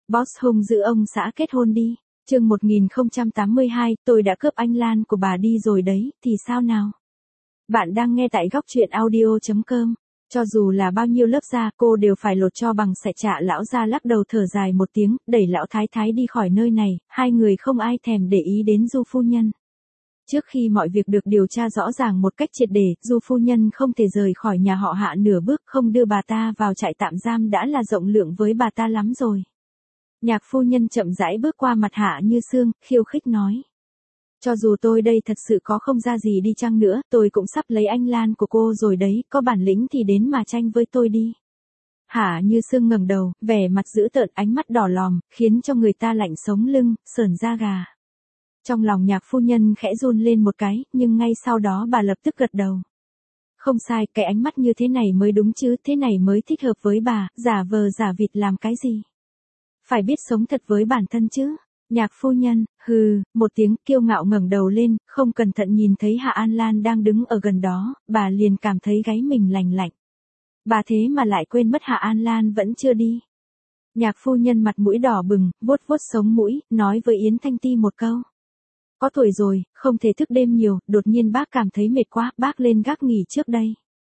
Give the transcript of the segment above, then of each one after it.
Boss hung giữ ông xã kết hôn đi. Chương 1082, tôi đã cướp anh Lan của bà đi rồi đấy, thì sao nào? Bạn đang nghe tại góc truyện audio.com. Cho dù là bao nhiêu lớp da, cô đều phải lột cho bằng sẻ trạ. Lão gia lắc đầu thở dài một tiếng, đẩy lão thái thái đi khỏi nơi này. Hai người không ai thèm để ý đến Du phu nhân. Trước khi mọi việc được điều tra rõ ràng một cách triệt để, Du phu nhân không thể rời khỏi nhà họ Hạ nửa bước, không đưa bà ta vào trại tạm giam đã là rộng lượng với bà ta lắm rồi. Nhạc phu nhân chậm rãi bước qua mặt Hạ Như Sương, khiêu khích nói. Cho dù tôi đây thật sự có không ra gì đi chăng nữa, tôi cũng sắp lấy anh Lan của cô rồi đấy, có bản lĩnh thì đến mà tranh với tôi đi. Hạ Như Sương ngẩng đầu, vẻ mặt dữ tợn, ánh mắt đỏ lòm, khiến cho người ta lạnh sống lưng, sởn da gà. Trong lòng nhạc phu nhân khẽ run lên một cái, nhưng ngay sau đó bà lập tức gật đầu. Không sai, cái ánh mắt như thế này mới đúng chứ, thế này mới thích hợp với bà, giả vờ giả vịt làm cái gì? Phải biết sống thật với bản thân chứ. Nhạc phu nhân, hừ, một tiếng kiêu ngạo ngẩng đầu lên, không cẩn thận nhìn thấy Hạ An Lan đang đứng ở gần đó, bà liền cảm thấy gáy mình lành lạnh. Bà thế mà lại quên mất Hạ An Lan vẫn chưa đi. Nhạc phu nhân mặt mũi đỏ bừng, vuốt vuốt sống mũi, nói với Yến Thanh Ti một câu. Có tuổi rồi, không thể thức đêm nhiều, đột nhiên bác cảm thấy mệt quá, bác lên gác nghỉ trước đây.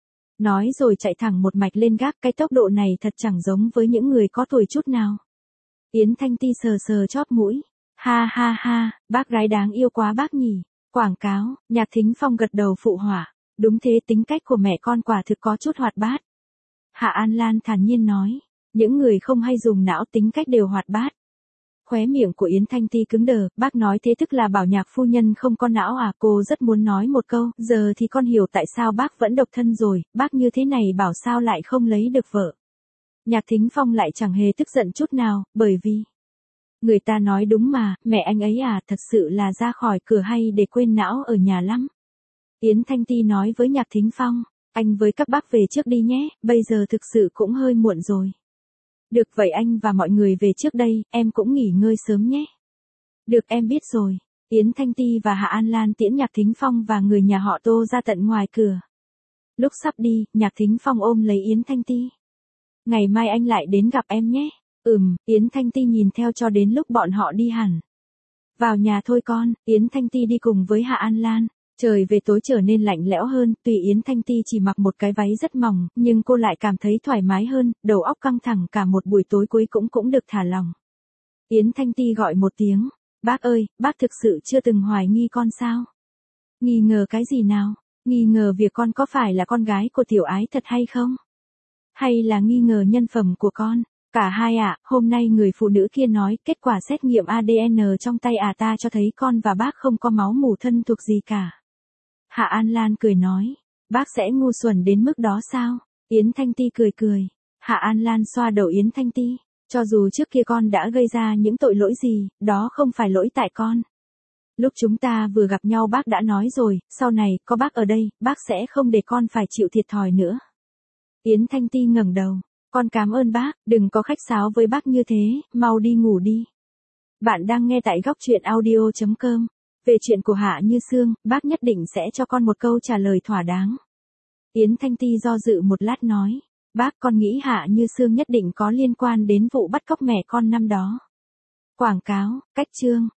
Nói rồi chạy thẳng một mạch lên gác, cái tốc độ này thật chẳng giống với những người có tuổi chút nào. Yến Thanh Ti sờ sờ chóp mũi. Ha ha ha, bác gái đáng yêu quá bác nhỉ. Quảng cáo, Nhạc Thính Phong gật đầu phụ họa. Đúng thế, tính cách của mẹ con quả thực có chút hoạt bát. Hạ An Lan thản nhiên nói. Những người không hay dùng não tính cách đều hoạt bát. Khóe miệng của Yến Thanh Ti cứng đờ, bác nói thế tức là bảo nhạc phu nhân không có não à? Cô rất muốn nói một câu, giờ thì con hiểu tại sao bác vẫn độc thân rồi, bác như thế này bảo sao lại không lấy được vợ. Nhạc Thính Phong lại chẳng hề tức giận chút nào, bởi vì người ta nói đúng mà, mẹ anh ấy à, thật sự là ra khỏi cửa hay để quên não ở nhà lắm. Yến Thanh Ti nói với Nhạc Thính Phong, anh với các bác về trước đi nhé, bây giờ thực sự cũng hơi muộn rồi. Được vậy anh và mọi người về trước đây, em cũng nghỉ ngơi sớm nhé. Được em biết rồi. Yến Thanh Ti và Hạ An Lan tiễn Nhạc Thính Phong và người nhà họ Tô ra tận ngoài cửa. Lúc sắp đi, Nhạc Thính Phong ôm lấy Yến Thanh Ti. Ngày mai anh lại đến gặp em nhé. Yến Thanh Ti nhìn theo cho đến lúc bọn họ đi hẳn. Vào nhà thôi con, Yến Thanh Ti đi cùng với Hạ An Lan. Trời về tối trở nên lạnh lẽo hơn, tuy Yến Thanh Ti chỉ mặc một cái váy rất mỏng, nhưng cô lại cảm thấy thoải mái hơn, đầu óc căng thẳng cả một buổi tối cuối cũng được thả lỏng. Yến Thanh Ti gọi một tiếng, bác ơi, bác thực sự chưa từng hoài nghi con sao? Nghi ngờ cái gì nào? Nghi ngờ việc con có phải là con gái của Tiểu Ái thật hay không? Hay là nghi ngờ nhân phẩm của con? Cả hai ạ, hôm nay người phụ nữ kia nói, kết quả xét nghiệm ADN trong tay ta cho thấy con và bác không có máu mủ thân thuộc gì cả. Hạ An Lan cười nói, bác sẽ ngu xuẩn đến mức đó sao? Yến Thanh Ti cười. Hạ An Lan xoa đầu Yến Thanh Ti, cho dù trước kia con đã gây ra những tội lỗi gì, đó không phải lỗi tại con. Lúc chúng ta vừa gặp nhau bác đã nói rồi, sau này, có bác ở đây, bác sẽ không để con phải chịu thiệt thòi nữa. Yến Thanh Ti ngẩng đầu, con cảm ơn bác, đừng có khách sáo với bác như thế, mau đi ngủ đi. Bạn đang nghe tại góc truyện audio.com. Về chuyện của Hạ Như Sương, bác nhất định sẽ cho con một câu trả lời thỏa đáng. Yến Thanh Ti do dự một lát nói, bác con nghĩ Hạ Như Sương nhất định có liên quan đến vụ bắt cóc mẹ con năm đó. Quảng cáo, cách chương.